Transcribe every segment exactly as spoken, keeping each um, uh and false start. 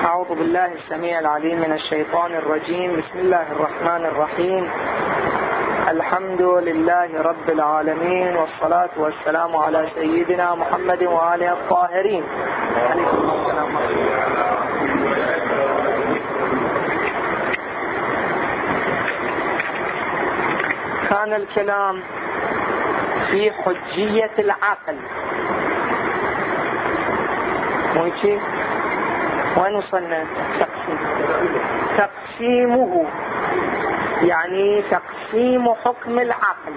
أعوذ بالله السميع العليم من الشيطان الرجيم. بسم الله الرحمن الرحيم. الحمد لله رب العالمين، والصلاة والسلام على سيدنا محمد وآله الطاهرين. عليكم السلام. كان الكلام في حجية العقل. مويتي وين وصلنا؟ تقسيم. تقسيمه يعني تقسيم حكم العقل.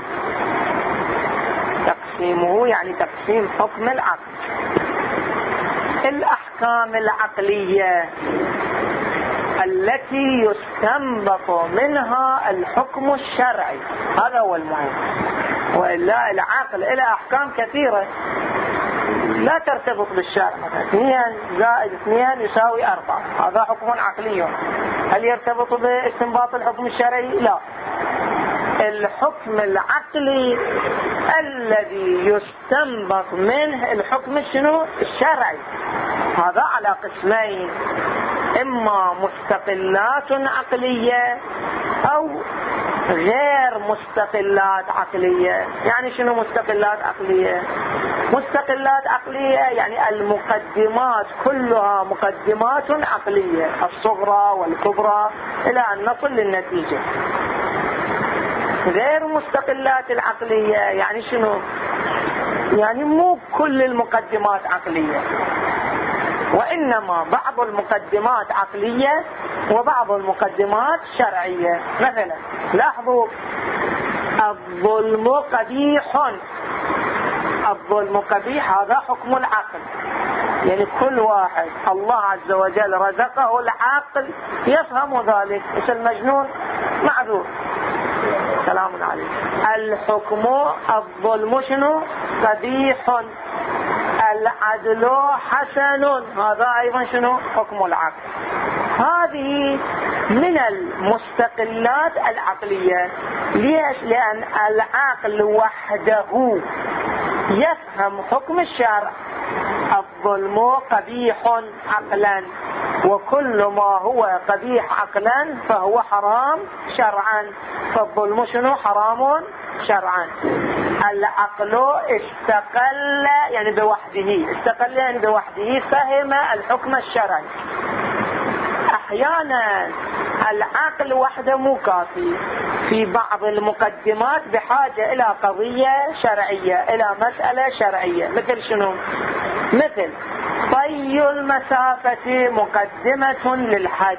تقسيمه يعني تقسيم حكم العقل. الأحكام العقلية التي يستنبط منها الحكم الشرعي، هذا هو المهم. وإلا العقل له أحكام كثيرة لا ترتبط بالشرع. مثلا اثنين زائد اثنين يساوي أربعة، هذا حكم عقلي. هل يرتبط باستنباط الحكم الشرعي؟ لا. الحكم العقلي الذي يستنبط منه الحكم شنو؟ الشرعي. هذا على قسمين: إما مستقلات عقلية أو غير مستقلات عقلية. يعني شنو مستقلات عقلية؟ مستقلات عقلية يعني المقدمات كلها مقدمات عقلية، الصغرى والكبرى إلى أن نصل للنتيجة. غير مستقلات العقلية يعني شنو؟ يعني مو كل المقدمات عقلية، وإنما بعض المقدمات عقلية وبعض المقدمات شرعية. مثلا لاحظوا: الظلم قبيح. الظلم قبيح، هذا حكم العقل. يعني كل واحد الله عز وجل رزقه العقل يفهم ذلك. مثل المجنون معذور. سلام عليكم. الحكم الظلم شنو؟ قبيح. العدل حسن، هذا أيضا شنو؟ حكم العقل. هذه من المستقلات العقلية. ليش؟ لأن العقل وحده يفهم حكم الشرع. الظلم قبيح عقلا، وكل ما هو قبيح عقلا فهو حرام شرعا. فالظلم شنو؟ حرام شرعا. العقل استقل يعني بوحده، استقل يعني بوحده فهم الحكم الشرعي. احيانا العقل وحده مو كافي، في بعض المقدمات بحاجة الى قضية شرعية، الى مسألة شرعية. مثل شنو؟ مثل طي المسافة مقدمة للحج.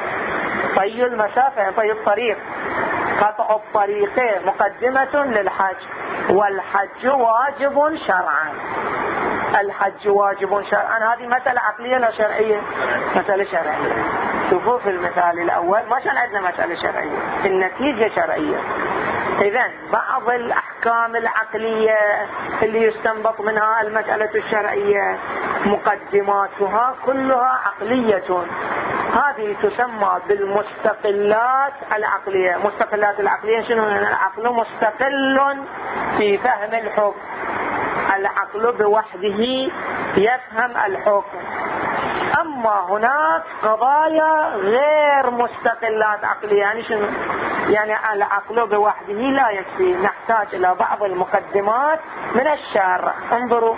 طي المسافة يعني طي الطريق، قطع الطريق مقدمة للحج. والحج واجب شرعا. الحج واجب شرعا. هذه مسألة عقلية لا شرعية؟ مسألة شرعية. شوفوا في المثال الأول ما كان عندنا مسألة شرعية، النتيجة شرعية. إذن بعض الأحكام العقلية اللي يستنبط منها المسألة الشرعية مقدماتها كلها عقلية. هذه تسمى بالمستقلات العقلية. مستقلات العقلية شنو؟ العقل مستقل في فهم الحكم. العقل بوحده يفهم الحكم. أما هناك قضايا غير مستقلات عقلية. يعني شنو؟ يعني العقل بوحده لا يكفي، نحتاج إلى بعض المقدمات من الشرع. انظروا: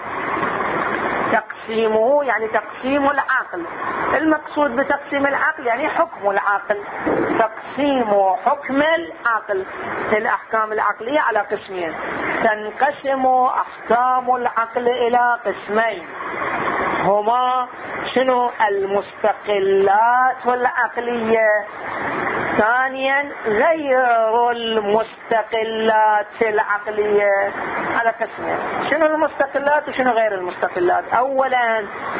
تقسيمه يعني تقسيم العقل. المقصود بتقسيم العقل يعني حكم العقل. تقسيم حكم العقل. الأحكام العقلية على قسمين. تنقسم أحكام العقل إلى قسمين، هما شنو؟ المستقلات العقلية. ثانيا غير المستقلات العقلية على قسمين. شنو المستقلات وشنو غير المستقلات؟ اولا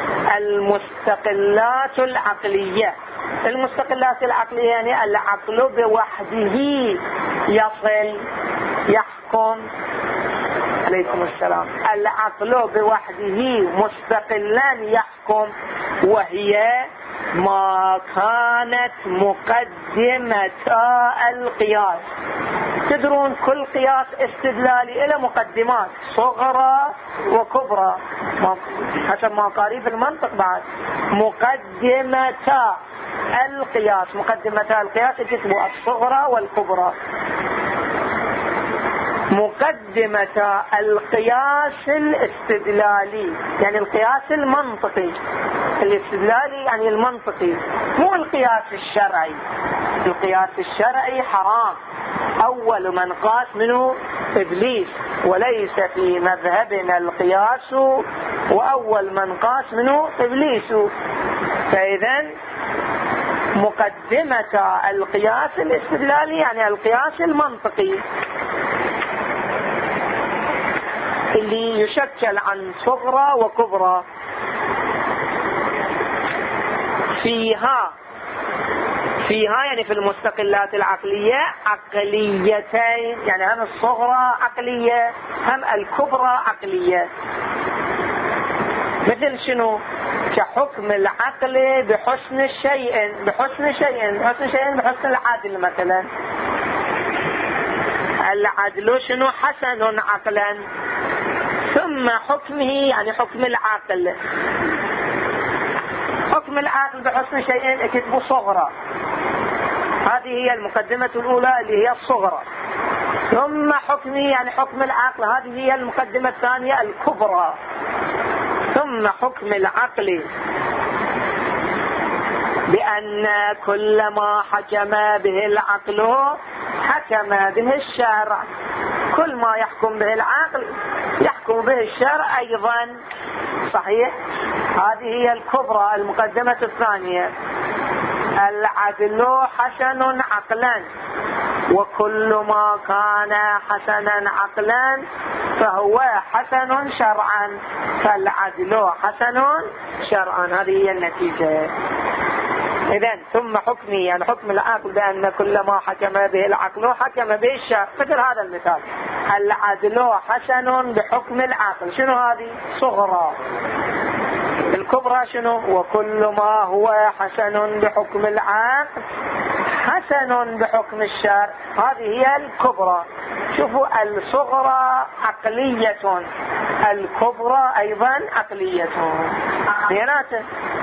المستقلات العقلية. المستقلات العقلية يعني العقل بوحده يصل يحكم. عليكم السلام. العقل بوحده مستقلا يحكم، وهي ما كانت مقدمة القياس. تدرون كل قياس استدلالي إلى مقدمات صغرى وكبرى حسب ما قاري في المنطق. بعد مقدمتا القياس، مقدمتا القياس تكتبوا الصغرى والكبرى. مقدمة القياس الاستدلالي يعني القياس المنطقي، الاستدلالي يعني المنطقي مو القياس الشرعي. القياس الشرعي حرام، أول من قاس منه إبليس، وليس في مذهبنا القياس وأول من قاس منه إبليس. فإذا مقدمة القياس الاستدلالي يعني القياس المنطقي اللي يشكل عن صغرى وكبرى. فيها فيها يعني في المستقلات العقلية عقليتين، يعني هم الصغرى عقلية هم الكبرى عقلية. مثل شنو؟ كحكم العقل بحسن الشيء، بحسن شيء بحسن شيء بحسن العدل. مثلا العدل شنو؟ حسن عقلا. ثم حكمه يعني حكم العقل، حكم العقل بحسن شيء اكتبوا صغرى. هذه هي المقدمة الأولى اللي هي الصغرى. ثم حكمه يعني حكم العقل، هذه هي المقدمة الثانية الكبرى. ثم حكم العقل بأن كل ما حكم به العقل حكم به الشرع، كل ما يحكم به العقل يحكم به الشرع أيضا. صحيح؟ هذه هي الكبرى المقدمة الثانية. العدل حسن عقلا، وكل ما كان حسنا عقلا فهو حسن شرعا، فالعدل حسن شرعا. هذه هي النتيجة. إذن ثم حكمي يعني حكم العقل بأن كل ما حكم به العقل حكم به الشرع. مثل هذا المثال، العدل حسن بحكم العقل. شنو هذه؟ صغرى. الكبرى شنو؟ وكل ما هو حسن بحكم العقل حسن بحكم الشرع. هذه هي الكبرى. شوفوا، الصغرى عقلية، الكبرى أيضا عقلية. بيناته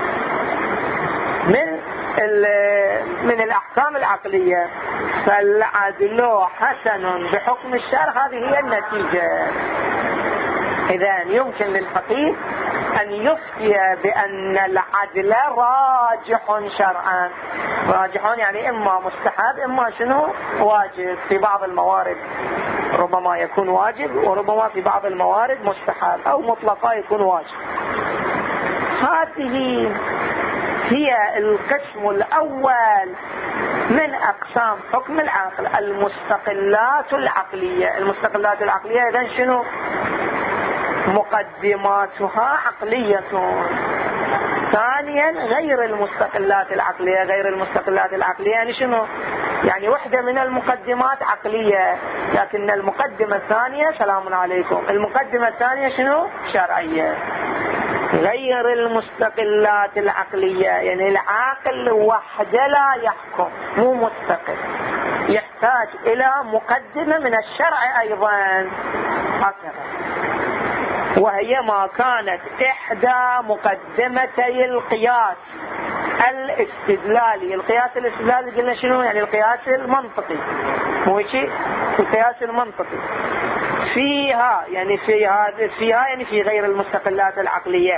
من من الأحكام العقلية. فالعدل حسن بحكم الشرع، هذه هي النتيجة. إذن يمكن للفقيه أن يفتي بأن العدل راجح شرعا. راجح يعني إما مستحب إما شنو؟ واجب. في بعض الموارد ربما يكون واجب، وربما في بعض الموارد مستحب، أو مطلقا يكون واجب. هذه هي القسم الأول من أقسام حكم العقل، المستقلات العقلية. المستقلات العقلية إذن شنو؟ مقدماتها عقلية. ثانيا غير المستقلات العقلية. غير المستقلات العقلية يعني شنو؟ يعني وحدة من المقدمات عقلية، لكن المقدمة الثانية سلام عليكم، المقدمة الثانية شنو؟ شرعية. غير المستقلات العقلية يعني العاقل وحده لا يحكم، مو مستقل، يحتاج إلى مقدمة من الشرع أيضا. هكذا. وهي ما كانت إحدى مقدمتي القياس الاستدلالي. القياس الاستدلالي قلنا شنو؟ يعني القياس المنطقي، مو شيء؟ القياس المنطقي فيها يعني فيها فيها يعني في غير المستقلات العقلية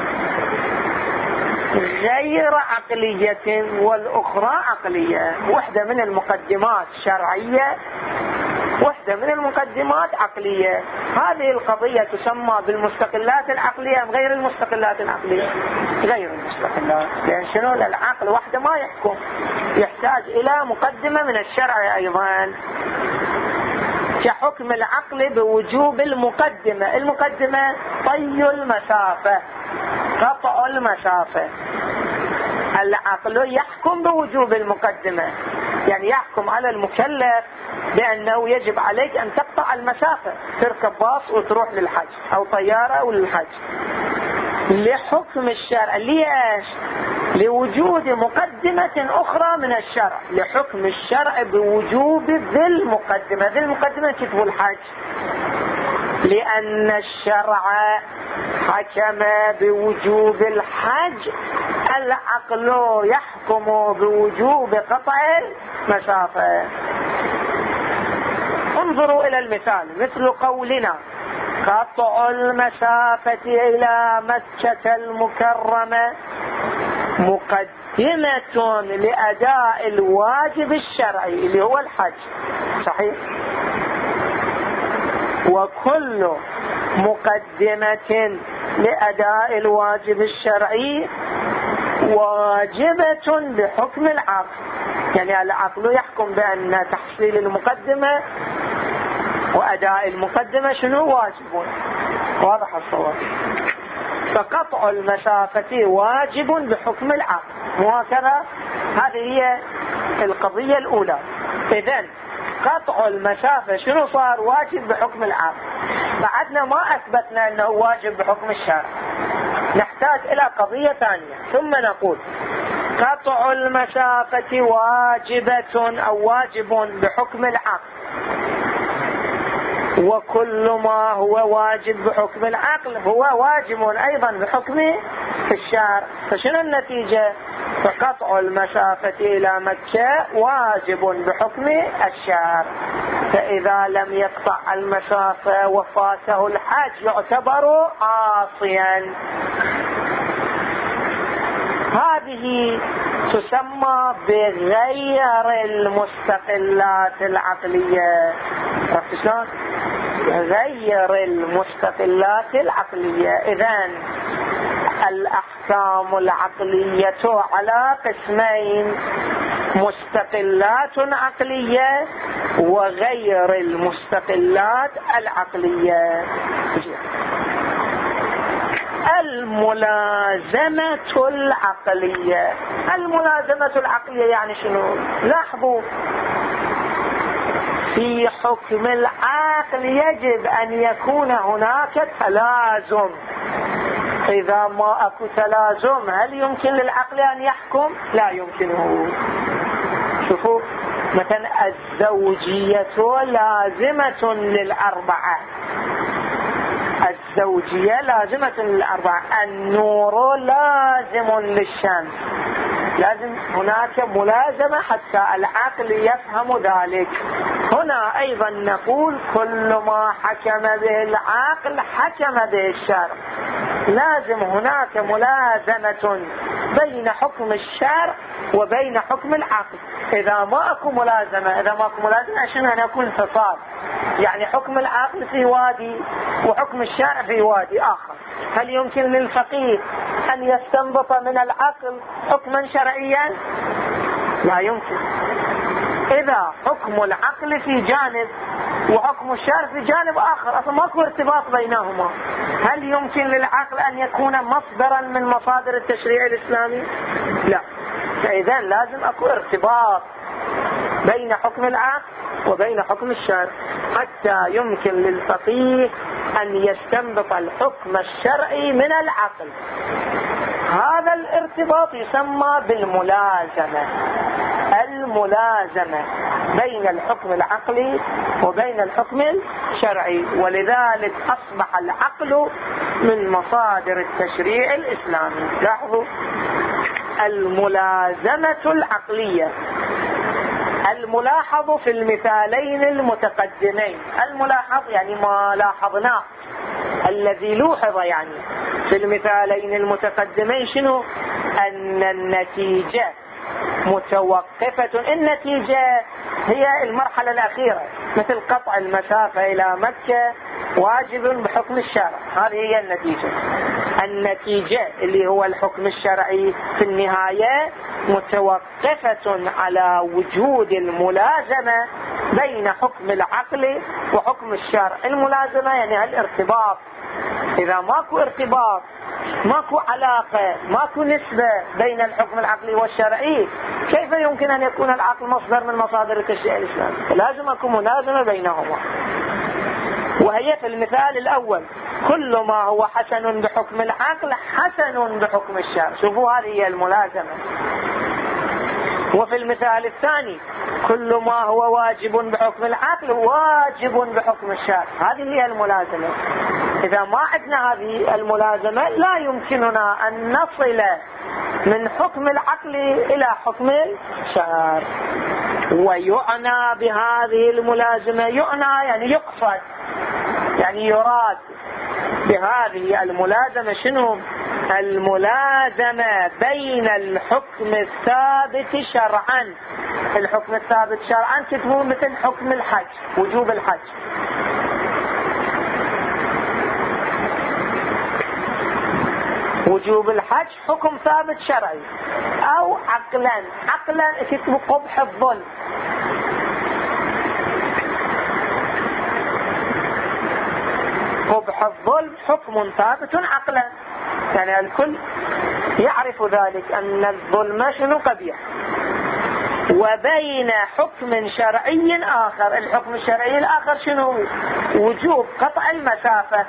غير عقلية والأخرى عقلية. وحدة من المقدمات شرعية، وحدة من المقدمات عقلية. هذه القضية تسمى بالمستقلات العقلية أم غير المستقلات العقلية؟ غير المستقلات. لأن شنو؟ العقل وحده ما يحكم، يحتاج إلى مقدمة من الشرع أيضا. كحكم العقل بوجوب المقدمة. المقدمة طي المسافة، قطع المسافة. العقل يحكم بوجوب المقدمة، يعني يحكم على المكلف بأنه يجب عليك أن تقطع المسافة، تركب باص وتروح للحج أو طيارة وللحج. لحكم الشرع ليش؟ لوجود مقدمة أخرى من الشرع، لحكم الشرع بوجوب ذي المقدمة. ذي المقدمة كتب الحج، لأن الشرع حكم بوجوب الحج، العقل يحكم بوجوب قطع المسافة. انظروا إلى المثال، مثل قولنا قطع المسافة إلى مكة المكرمة مقدمة لأداء الواجب الشرعي اللي هو الحج، صحيح؟ وكل مقدمة لأداء الواجب الشرعي واجبة بحكم العقل، يعني العقل يحكم بأن تحصيل المقدمة وأداء المقدمة شنو؟ واجب. واضح الصواب. فقطع المسافة واجب بحكم العقل، وهكذا. هذه هي القضية الأولى. إذن قطع المسافة شنو صار؟ واجب بحكم العقل. بعدنا ما أثبتنا أنه واجب بحكم الشرع، نحتاج إلى قضية ثانية. ثم نقول قطع المسافة واجبة أو واجب بحكم العقل، وكل ما هو واجب بحكم العقل هو واجب أيضا بحكم الشرع. فشنو النتيجة؟ فقطع المسافة إلى مكة واجب بحكم الشرع، فإذا لم يقطع المسافة وفاته الحج يعتبر عاصيا. هذه تسمى بغير المستقلات العقلية. عرفت شلون؟ غير المستقلات العقلية. إذن الأحكام العقلية على قسمين: مستقلات عقلية وغير المستقلات العقلية. الملازمة العقلية. الملازمة العقلية يعني شنو؟ لاحظوا، في حكم العقل يجب أن يكون هناك تلازم. إذا ما أكو تلازم هل يمكن للعقل أن يحكم؟ لا يمكنه. شوفوا مثلا الزوجية لازمة للأربعة، الزوجية لازمة للأربعة. النور لازم للشمس، لازم هناك ملازمة حتى العقل يفهم ذلك. هنا أيضا نقول كل ما حكم به العقل حكم به الشرع، لازم هناك ملازمة بين حكم الشرع وبين حكم العقل. إذا ما أكو ملازمة إذا ما أكو ملازمة عشان أن يكون انفصال، يعني حكم العقل في وادي وحكم الشرع في وادي آخر. هل يمكن للفقيه أن يستنبط من العقل حكما شرعيا؟ لا يمكن. إذا حكم العقل في جانب وحكم الشرع في جانب آخر، أصلا ماكو ارتباط بينهما، هل يمكن للعقل أن يكون مصدرا من مصادر التشريع الإسلامي؟ لا. فإذا لازم أكو ارتباط بين حكم العقل وبين حكم الشرع حتى يمكن للفقيه أن يستنبط الحكم الشرعي من العقل. هذا الارتباط يسمى بالملازمة. الملازمة بين الحكم العقلي وبين الحكم الشرعي، ولذلك أصبح العقل من مصادر التشريع الإسلامي. لاحظوا الملازمة العقلية. الملاحظ في المثالين المتقدمين، الملاحظ يعني ما لاحظناه، الذي لوحظ يعني في المثالين المتقدمين شنو؟ أن النتيجة متوقفة. النتيجة هي المرحلة الأخيرة، مثل قطع المسافة إلى مكة واجب بحكم الشرع، هذه هي النتيجة. النتيجة اللي هو الحكم الشرعي في النهاية متوقفة على وجود الملازمة بين حكم العقل وحكم الشرع. الملازمة يعني الارتباط. إذا ماكو ارتباط، ماكو علاقة، ماكو نسبة بين الحكم العقلي والشرعي، كيف يمكن أن يكون العقل مصدر من مصادر التشريع الإسلامي؟ لازم أكون ملازمة بينهما. وهي في المثال الأول كل ما هو حسن بحكم العقل حسن بحكم الشرع. شوفوا هذه هي الملازمة. وفي المثال الثاني كل ما هو واجب بحكم العقل واجب بحكم الشرع. هذه هي الملازمة. إذا ما عندنا هذه الملازمة لا يمكننا أن نصل من حكم العقل إلى حكم الشرع. ويعنى بهذه الملازمة، يعنى يعني يقصد، يعني يراد بهذه الملازمة شنو؟ الملازمة بين الحكم الثابت شرعا. الحكم الثابت شرعا تكتبوا مثل حكم الحج، وجوب الحج. وجوب الحج حكم ثابت شرعي. او عقلا، عقلا تكتبوا قبح الظلم. قبح الظلم حكم ثابت عقلا، يعني الكل يعرف ذلك أن الظلم شنو قبيح. وبين حكم شرعي آخر، الحكم الشرعي الآخر شنو؟ وجوب قطع المسافة.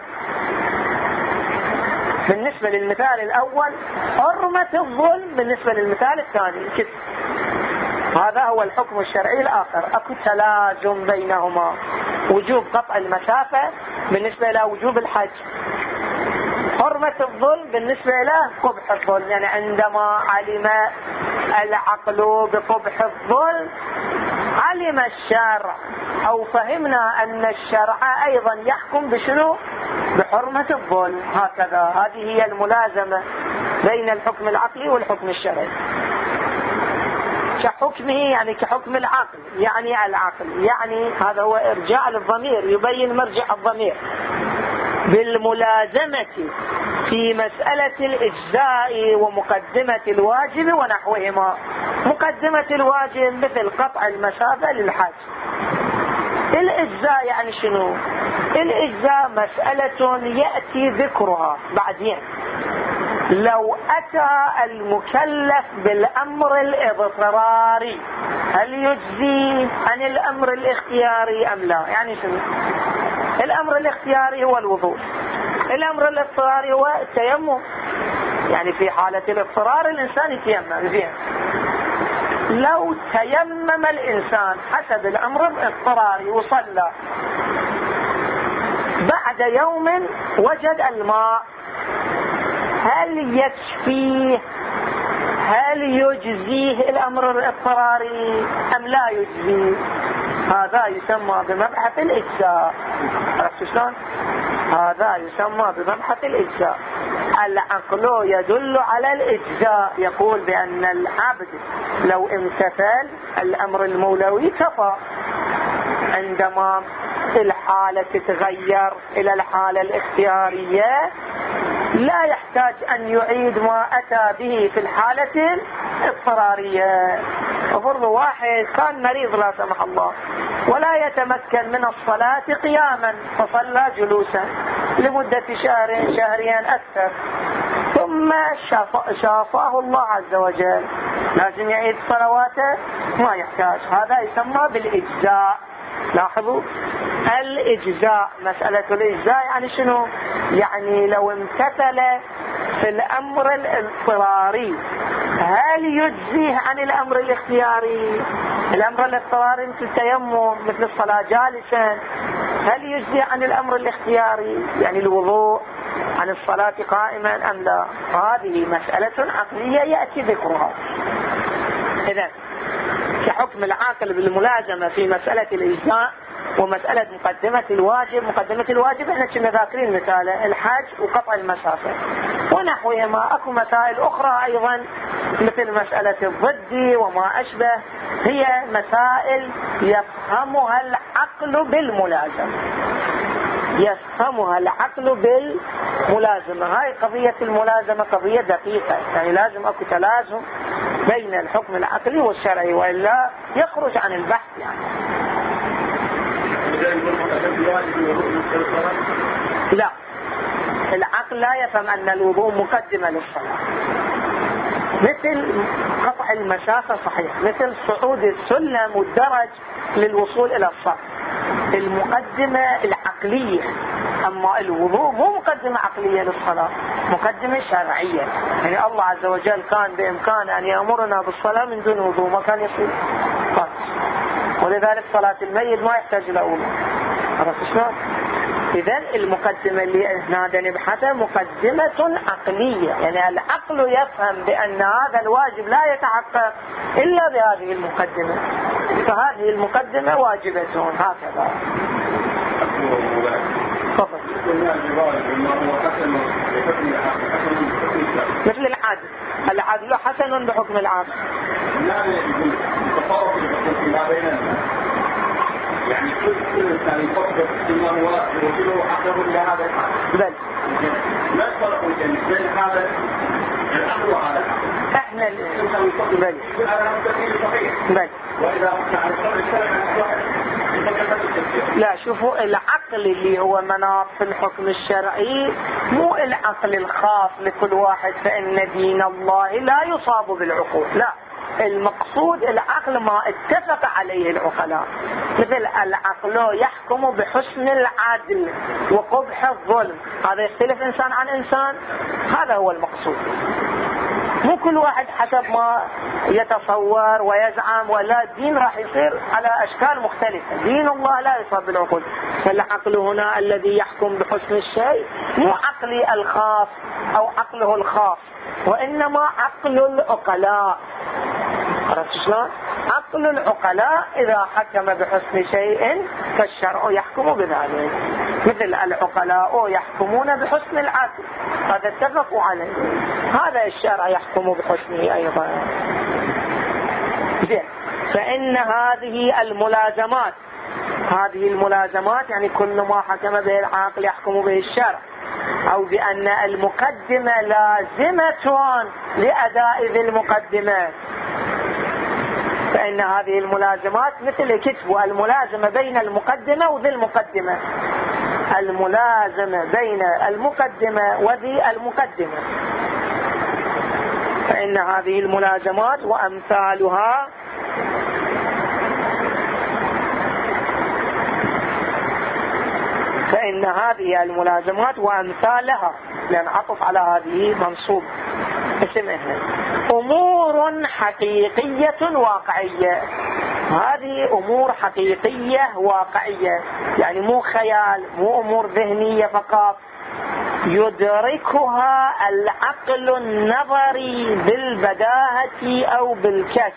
بالنسبة للمثال الأول حرمة الظلم، بالنسبة للمثال الثاني كده. هذا هو الحكم الشرعي الآخر، أكو تلازم بينهما. وجوب قطع المسافة بالنسبة إلى وجوب الحج، حرمة الظلم بالنسبة إلى قبح الظلم. يعني عندما علم العقل بقبح الظلم علم الشرع أو فهمنا أن الشرع أيضا يحكم بشنو؟ بحرمة الظلم. هكذا هذه هي الملازمة بين الحكم العقلي والحكم الشرعي. كحكمه يعني كحكم العقل، يعني العقل، يعني هذا هو إرجاع للضمير، يبين مرجع الضمير. بالملازمة في مسألة الإجزاء ومقدمة الواجب ونحوهما. مقدمة الواجب مثل قطع المسافة للحج. الإجزاء يعني شنو؟ الإجزاء مسألة يأتي ذكرها بعدين. لو أتى المكلف بالأمر الاضطراري هل يجزي عن الأمر الاختياري أم لا؟ يعني شنو؟ الأمر الاختياري هو الوضوء، الأمر الاضطراري هو التيمم. يعني في حالة الاضطرار الإنسان يتيمم فيها. لو تيمم الإنسان حسب الأمر الاضطراري وصلى، بعد يوم وجد الماء، هل يكفيه؟ هل يجزيه الأمر الاضطراري أم لا يجزيه؟ هذا يسمى بمبحث الإجزاء. عرفتوا شلون؟ هذا يسمى بمبحث الإجزاء. العقل يدل على الإجزاء، يقول بأن العبد لو امتثل الأمر المولوي كفى. عندما الحالة تتغير إلى الحالة الاختيارية لا يحتاج أن يعيد ما أتى به في الحالة الاضطرارية. فرض واحد كان مريض لا سمح الله ولا يتمكن من الصلاة قياما، فصلى جلوسا لمدة شهر شهرين أكثر، ثم شافاه الله عز وجل، لازم يعيد صلواته؟ ما يحتاج. هذا يسمى بالإجزاء. لاحظوا الإجزاء، مسألة الإجزاء يعني شنو؟ يعني لو امتثل في الأمر الاضطراري هل يجزيه عن الأمر الاختياري؟ الأمر الاضطراري مثل التيمم، مثل الصلاة جالسا، هل يجزي عن الأمر الاختياري يعني الوضوء عن الصلاة قائما أم لا؟ هذه مسألة عقلية يأتي ذكرها. إذن كحكم العاقل بالملازمة في مسألة الإجزاء ومسألة مقدمة الواجب. مقدمة الواجب احنا كنا ذاكرين مثاله الحج وقطع المسافة ونحوهما. اكو مسائل اخرى ايضا مثل مسألة الضد وما اشبه، هي مسائل يفهمها العقل بالملازمة، يفهمها العقل بالملازمة. هاي قضية الملازمة قضية دقيقة، يعني لازم اكو تلازم بين الحكم العقلي والشرعي وإلا يخرج عن البحث. يعني لا، العقل لا يفهم أن الوضوء مقدمة للصلاة. مثل قطع المسافة صحيح، مثل صعود السلم والدرج للوصول إلى الصف. المقدمة العقلية أما الوضوء مو مقدمة عقلية للصلاة، مقدمة شرعية. يعني الله عز وجل كان بإمكانه أن يأمرنا بالصلاة من دون وضوء، ما كان يصير. ولذلك صلاة الميت ما يحتاج إلى وضوء. عرفت شلون؟ إذن المقدمة اللي هنا نبحثها مقدمة عقلية، يعني العقل يفهم بأن هذا الواجب لا يتحقق إلا بهذه المقدمة، فهذه المقدمة واجبة هكذا. فضل. مثل العادل، العادل حسن بحكم العادل. يعني كل كل إنسان يفكر فيما هو يوصله عقله إلى هذا الحد. بل. لا فرق بين هذا العقل وهذا العقل. إحنا الإنسان يفكر. بل. هذا مستحيل صحيح. بل. وإذا كنا على الشرع الشرع لا شوفوا، العقل اللي هو مناط في الحكم الشرعي مو العقل الخاص لكل واحد، فإن دين الله لا يصاب بالعقول، لا، المقصود العقل ما اتفق عليه العقلاء. مثل العقل يحكم بحسن العدل وقبح الظلم، هذا يختلف إنسان عن إنسان، هذا هو المقصود. مو كل واحد حسب ما يتصور ويزعم، ولا الدين راح يصير على أشكال مختلفة. دين الله لا يصاب بالعقول. فالعقل هنا الذي يحكم بحسن الشيء مو عقلي الخاص أو عقله الخاص، وإنما عقل العقلاء. عرفت شلون؟ عقل العقلاء إذا حكم بحسن شيء فالشرع يحكم بذلك. مثل العقلاء يحكمون بحسن العدل، هذا اتفقوا عليه، هذا الشرع يحكم بحسنه أيضا. زين. فإن هذه الملازمات، هذه الملازمات يعني كل ما حكم به العاقل يحكم به الشرع، أو بأن المقدمة لازمة لأداء ذي المقدمات. فإن هذه الملازمات مثل كتب الملازمة بين المقدمة وذي المقدمة، الملازمة بين المقدمة وذي المقدمة. فإن هذه الملازمات وأمثالها فإن هذه الملازمات وأمثالها، لأن عطف على هذه منصوب اسم إهنا، أمور حقيقية واقعية. هذه أمور حقيقية واقعية، يعني مو خيال، مو أمور ذهنية فقط، يدركها العقل النظري بالبداهة أو بالكشف.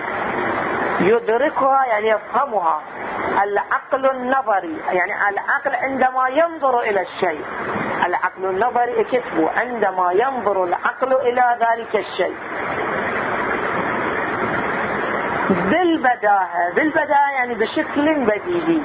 يدركها يعني يفهمها العقل النظري، يعني العقل عندما ينظر إلى الشيء، العقل النظري كتبه عندما ينظر العقل إلى ذلك الشيء بالبداهة. بالبداهة يعني بشكل بديهي،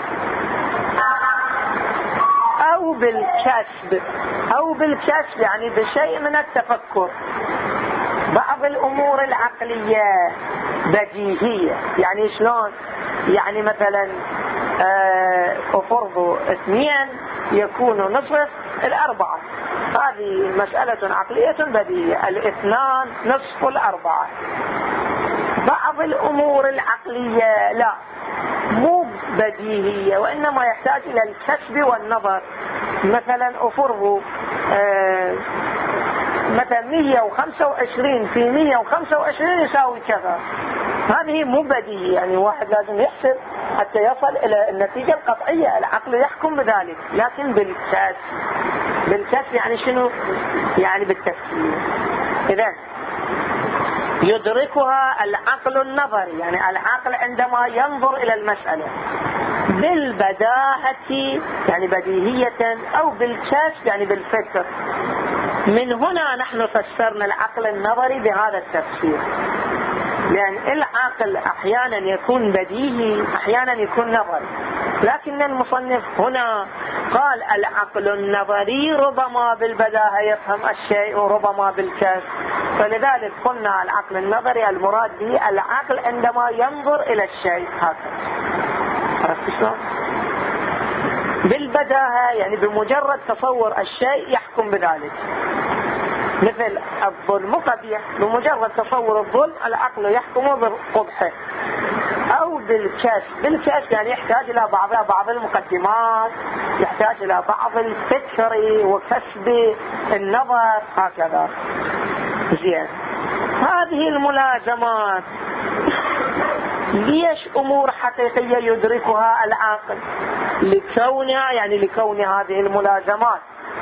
أو بالكسب، أو بالكسب يعني بشيء من التفكر. بعض الأمور العقلية بديهية، يعني شلون؟ يعني مثلا أفرض اثنين يكون نصف الأربعة، هذه مسألة عقلية بديهية، الاثنان نصف الأربعة. بعض الأمور العقلية لا، مو بديهية، وإنما يحتاج إلى الكسب والنظر. مثلا أفرض آه مثلا مية وخمسة وعشرين في مية وخمسة وعشرين يساوي كذا، هذه مو بديهية، يعني واحد لازم يحسب حتى يصل إلى النتيجة القطعية، العقل يحكم بذلك. لكن بالكسب، بالكسب يعني شنو؟ يعني بالتفكير. إذن يدركها العقل النظري، يعني العقل عندما ينظر إلى المسألة بالبداهة يعني بديهية، أو بالكشف يعني بالفكر. من هنا نحن فسرنا العقل النظري بهذا التفسير، لأن العقل أحيانا يكون بديهي، أحيانا يكون نظري، لكن المصنف هنا قال العقل النظري ربما بالبداهة يفهم الشيء وربما بالكشف، فلذلك قلنا العقل النظري المراد به العقل عندما ينظر إلى الشيء هكذا. عرفت شلون؟ بالبداهة يعني بمجرد تصور الشيء يحكم بذلك. مثل الظلم قبيح، بمجرد تصور الظلم العقل يحكم بقبحه. أو بالكشف. بالكشف يعني يحتاج إلى بعض بعض المقدمات، يحتاج إلى بعض الفكر وكسب النظر هكذا. زين، هذه الملازمات ليش أمور حقيقية يدركها العقل؟ لكونها يعني لكون هذه الملازمات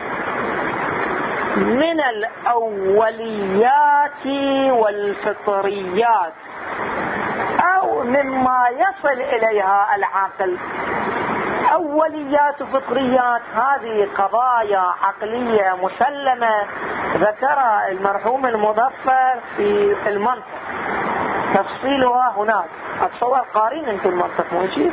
من الأوليات والفطريات أو مما يصل إليها العقل. أوليات وفطريات هذه قضايا عقلية مسلمة ذكرها المرحوم المظفر في المنطق، تفصيلها هناك. أتصور قارين أنتم المنطق مو شيء؟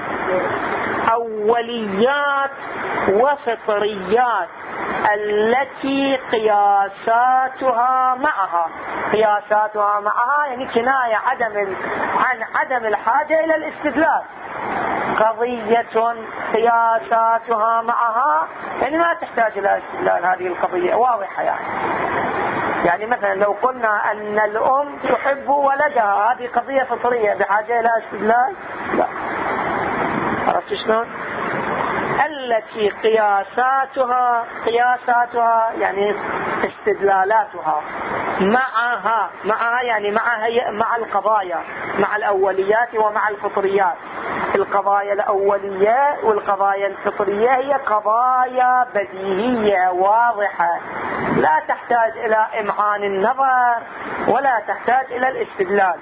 أوليات وفطريات التي قياساتها معها، قياساتها معها يعني كناية عدم عن عدم الحاجة إلى الاستدلال. قضية قياساتها معها يعني ما تحتاج إلى استدلال، هذه القضية واضحة. يعني يعني مثلا لو قلنا أن الأم تحب ولدها، هذه قضية فطرية بحاجة إلى استدلال؟ لا. عرفت شلون؟ التي قياساتها قياساتها يعني استدلالاتها معها معها يعني مع هي مع القضايا، مع الأوليات ومع الفطريات. القضايا الأولية والقضايا الفطرية هي قضايا بديهية واضحة لا تحتاج إلى إمعان النظر ولا تحتاج إلى الاستدلال.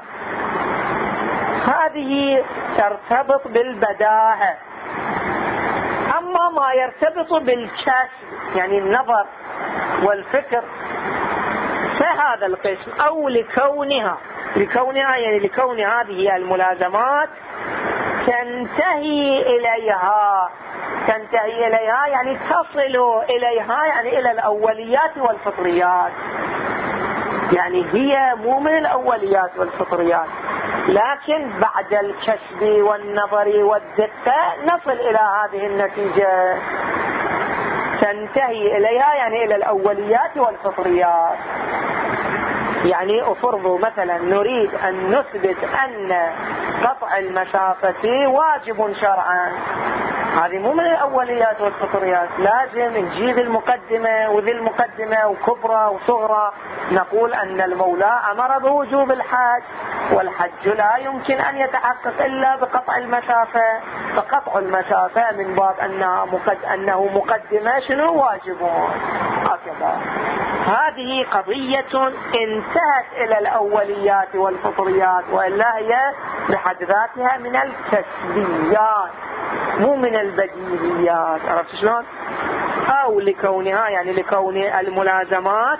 هذه ترتبط بالبداهة. أما ما يرتبط بالكشف يعني النظر والفكر فهذا القسم أو لكونها لكونها يعني لكون هذه الملازمات تنتهي إليها تنتهي إليها يعني تصل إليها يعني إلى الأوليات والفطريات. يعني هي مو من الأوليات والفطريات، لكن بعد الكشف والنظر والدقة نصل إلى هذه النتيجة، تنتهي إليها يعني إلى الأوليات والفطريات. يعني أفرض مثلا نريد أن نثبت أن قطع المسافة واجب شرعا، هذه مو من الأوليات والفطريات، لازم نجيب المقدمة وذي المقدمة وكبرى وصغرى. نقول أن المولى أمر بوجوب الحج، والحج لا يمكن أن يتحقق إلا بقطع المسافة، فقطع المسافة من باب أنها مقد... أنه مقدمة شنو واجبون هكذا. هذه قضية انتهت إلى الأوليات والفطريات، وإلا هي بحد ذاتها من الكسبيات مو من البديهيات. عرفت شلون؟ أو لكونها يعني لكون الملازمات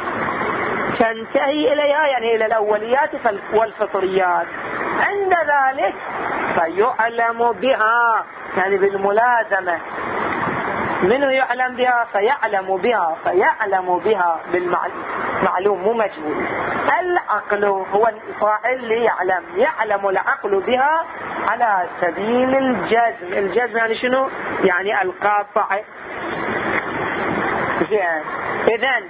تنتهي إليها يعني إلى الأوليات والفطريات. عند ذلك فيعلم بها يعني بالملازمة. منه يعلم بها؟ فيعلم بها فيعلم بها بالمعلوم مو مجهول. العقل هو الفاعل اللي يعلم يعلم العقل بها على سبيل الجزم. الجزم يعني شنو؟ يعني القاطع. زين، إذن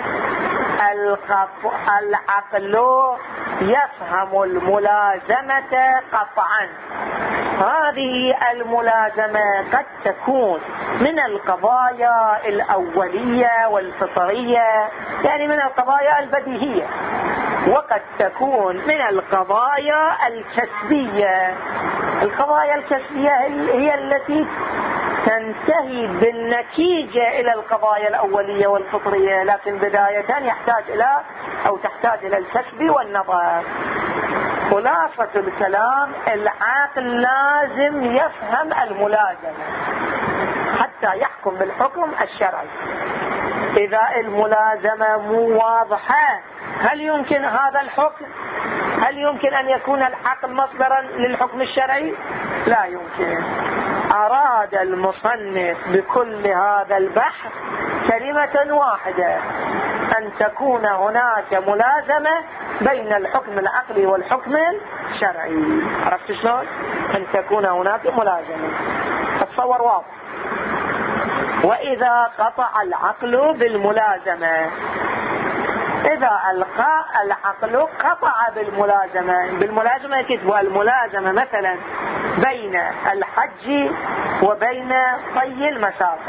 العقل يفهم الملازمة قطعا. هذه الملازمة قد تكون من القضايا الأولية والفطرية يعني من القضايا البديهية، وقد تكون من القضايا الكسبية. القضايا الكسبية هي التي تنتهي بالنتيجة إلى القضايا الأولية والفطرية، لكن بداية يحتاج إلى أو تحتاج إلى الكسب والنظر. خلاصة الكلام العاقل لازم يفهم الملازمة حتى يحكم بالحكم الشرعي. إذا الملازمة مو واضحة هل يمكن هذا الحكم؟ هل يمكن أن يكون العقل مصدرا للحكم الشرعي؟ لا يمكن. أراد المصنف بكل هذا البحث كلمة واحدة، أن تكون هناك ملازمة بين الحكم العقلي والحكم الشرعي. عرفت شلون؟ أن تكون هناك ملازمة. التصور واضح. وإذا قطع العقل بالملازمة إذا ألقى العقل قطع بالملازمة. بالملازمة يكتبوا الملازمة مثلا بين الحج وبين طي المسافة،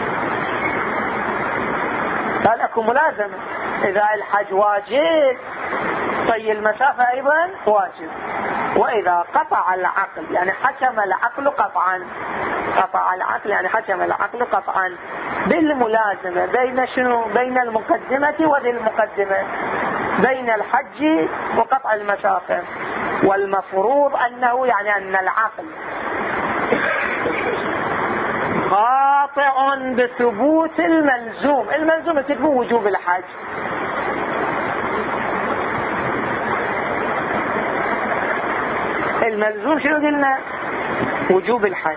قال أكو ملازمة. إذا الحج واجب طي المسافة أيضا واجب. وإذا قطع العقل يعني حكم العقل قطعا، قطع العقل يعني حكم العقل قطعا بالملازمة بين شنو؟ بين المقدمة وذي المقدمة، بين الحج وقطع المسافة. والمفروض أنه يعني أن العقل قاطع بثبوت الملزوم. الملزوم تكتبه وجوب الحج. الملزوم شنو قلنا؟ وجوب الحج.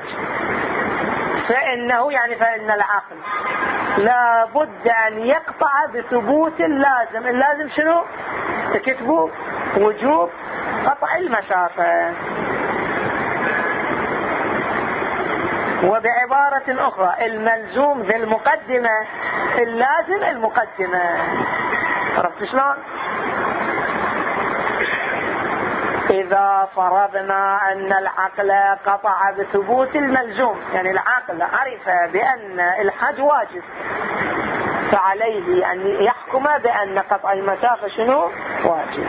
فإنه يعني فإن العقل لا بد أن يقطع بثبوت اللازم. اللازم شنو؟ تكتبوا وجوب قطع المسافة. وبعبارة أخرى الملزوم ذي المقدمة، اللازم المقدمة. عرفت شلون؟ إذا فرضنا أن العقل قطع بثبوت الملزوم، يعني العقل عرف بأن الحج واجب، فعليه أن يحكم بأن قطع المسافة شنو؟ واجب.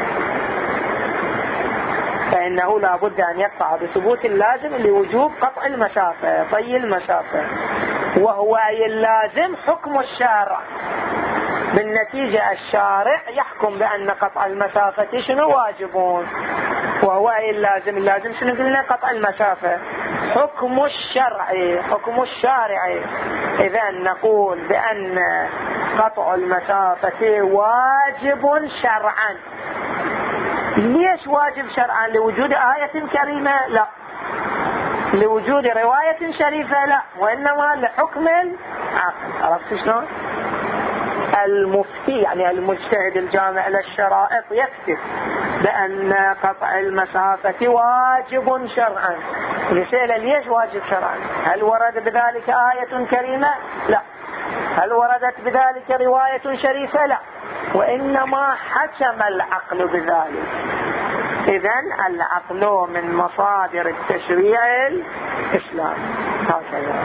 فإنه لا بد أن يقطع بثبوت اللازم لوجوب قطع المسافة طي المسافة. وهو أي اللازم حكم الشارع. بالنتيجة الشارع يحكم بأن قطع المسافة شنو؟ واجبون. وهو أي اللازم؟ اللازم شنو قلنا؟ قطع المسافة. حكم الشرع، حكم الشارع. إذا نقول بأن قطع المسافة واجب شرعا. ليش واجب شرعا؟ لوجود آية كريمة؟ لا. لوجود رواية شريفة؟ لا. وإنما لحكم العقل. عرفت شلون؟ المفتي يعني المجتهد الجامع للشرائط يكتب بأن قطع المسافة واجب شرعا. رسالة ليش واجب شرعا؟ هل ورد بذلك آية كريمة؟ لا. هل وردت بذلك رواية شريفة؟ لا. وإنما حكم العقل بذلك. إذن العقل من مصادر التشريع الإسلامي. هكذا.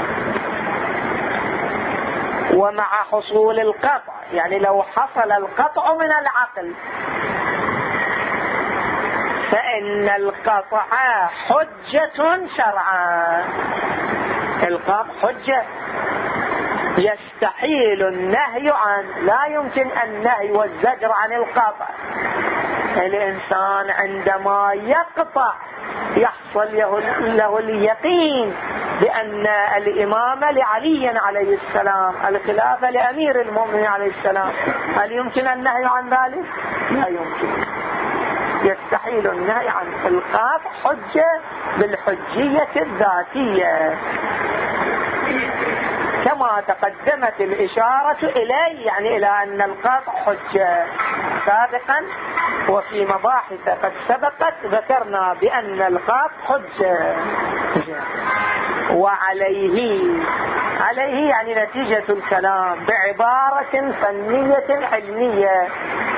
ومع حصول القطع، يعني لو حصل القطع من العقل فإن القطع حجة شرعا. القطع حجة، يستحيل النهي عن، لا يمكن النهي والزجر عن القطع. الإنسان عندما يقطع يحصل له اليقين بأن الإمامة لعلي عليه السلام، الخلافة لأمير المؤمنين عليه السلام. هل يمكن النهي عن ذلك؟ لا يمكن. يستحيل النهي عن القطع حجة بالحجية الذاتية كما تقدمت الإشارة إليه، يعني إلى أن القطع حجة سابقا. وفي مباحث قد سبقت ذكرنا بأن القطع حجة. وعليه، عليه يعني نتيجة الكلام بعبارة فنية علمية.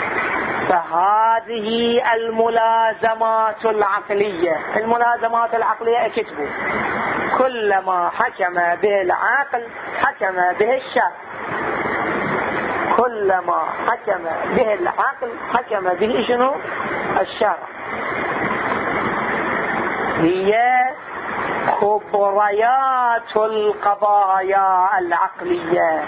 فهذه الملازمات العقلية، الملازمات العقلية اكتبوا كلما حكم به العقل حكم به الشرع. كلما حكم به العقل حكم به شنو؟ الشرع. هي كبريات القضايا العقلية.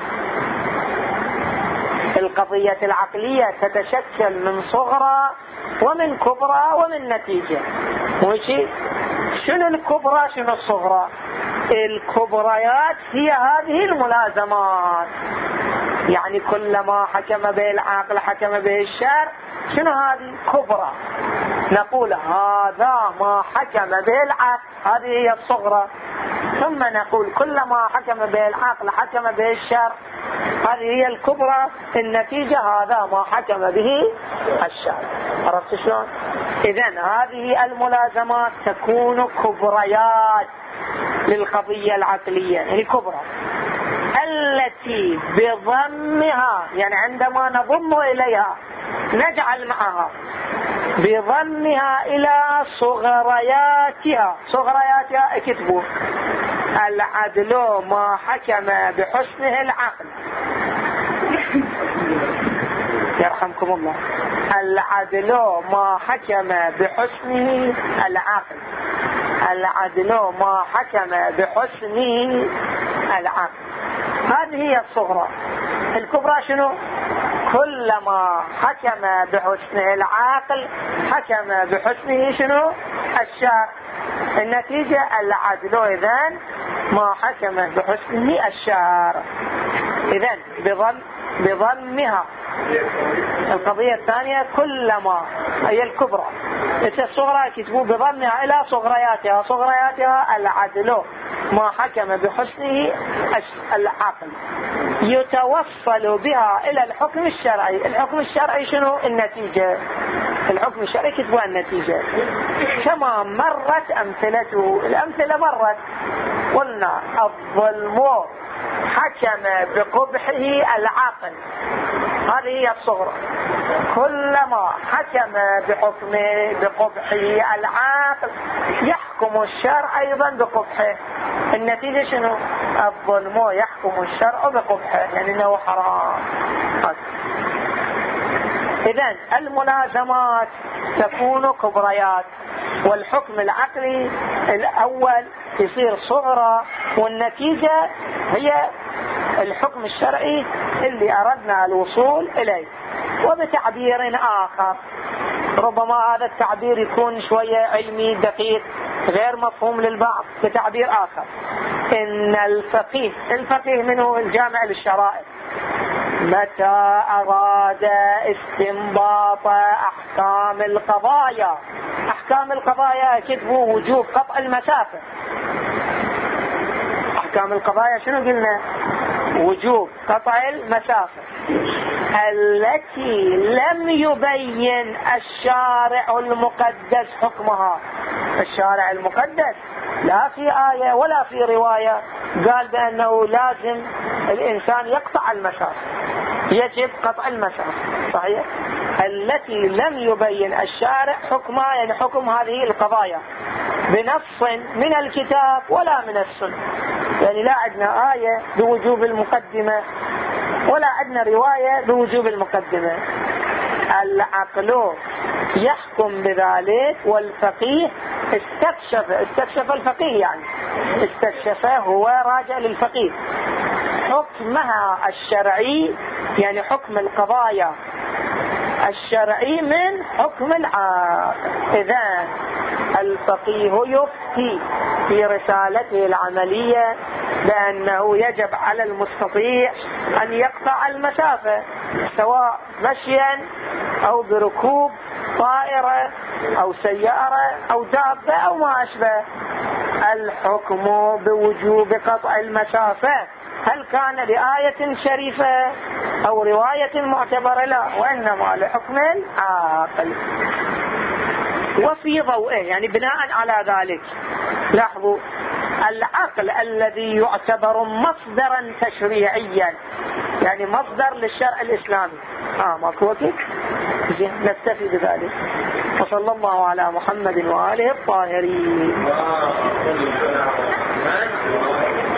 القضية العقلية تتشكل من صغرى ومن كبرى ومن نتيجة. وشي شنو الكبرى شنو الصغرى؟ الكبريات هي هذه الملازمات. يعني كلما حكم به العقل حكم به الشرع. شنو هذه؟ كبرى. نقول هذا ما حكم به العقل، هذه هي الصغرى. ثم نقول كلما حكم به العقل حكم به الشرع، هذه هي الكبرى. النتيجة هذا ما حكم به الشرع. عرفت شلون؟ إذن هذه الملازمات تكون كبريات للقضية العقلية، يعني كبرى التي التي بضمها، يعني عندما نضم إليها نجعل معها بضمها إلى صغرياتها. صغرياتها اكتبوا: العدل ما حكم بحسنه العقل. يرحمكم الله. العدل ما حكم بحسنه العقل. العدل ما حكم بحسنه العقل. هذه هي الصغرى. الكبرى شنو؟ كلما حكم بحسنه العاقل حكم بحسنه شنو؟ الشارع. النتيجة العدل إذن ما حكم بحسنه الشارع. إذن بضم بضمها. القضية الثانية كلما هي الكبرى. الصغرى كتبوا بضمها إلى صغرياتها. صغرياتها العدل ما حكم بحسنه العقل يتوصل بها إلى الحكم الشرعي. الحكم الشرعي شنو؟ النتيجة. الحكم الشرعي كتبوا النتيجة كما مرت أمثلته. الأمثلة مرت. قلنا الظلم حكم بقبحه العقل. هذه هي الصغرى. كلما حكم بحكمه بقبحه العقل يحكم الشرع أيضا بقبحه. النتيجة شنو؟ الظلم يحكم الشرع بقبحه، يعني انه حرام. إذن الملازمات تكون كبريات، والحكم العقلي الأول يصير صغرى، والنتيجة هي الحكم الشرعي اللي أردنا الوصول إليه. وبتعبير آخر، ربما هذا التعبير يكون شوية علمي دقيق غير مفهوم للبعض، بتعبير آخر إن الفقيه، الفقيه منه الجامع للشرائع، متى أراد استنباط أحكام القضايا. أحكام القضايا كتبوا وجوب قطع المسافة. أحكام القضايا شنو قلنا؟ وجوب قطع المسافة التي لم يبين الشارع المقدس حكمها. الشارع المقدس لا في آية ولا في رواية قال بأنه لازم الإنسان يقطع المسافة، يجب قطع المسافة، صحيح؟ التي لم يبين الشارع حكمها، يعني حكم هذه القضايا بنص من الكتاب ولا من السنة. يعني لا عندنا آية بوجوب المقدمة ولا عندنا رواية بوجوب المقدمة. العقل يحكم بذلك، والفقيه استكشف استكشف الفقيه، يعني استكشف هو راجع للفقيه حكمها الشرعي، يعني حكم القضايا الشرعي من حكم العقل. إذن الفقيه يفتي في رسالته العملية بأنه يجب على المستطيع أن يقطع المسافة، سواء مشيا أو بركوب طائرة أو سيارة أو دابة أو ما أشبه. الحكم بوجوب قطع المسافة هل كان لآية شريفة أو رواية معتبرة؟ لا، وإنما لحكم العاقل. وفي ضوءه، يعني بناء على ذلك، لاحظوا العقل الذي يعتبر مصدرا تشريعيا، يعني مصدر للشرع الإسلامي. آه ماكو وقت؟ زين، نكتفي بذلك. وصلى الله على محمد وآله الطاهرين.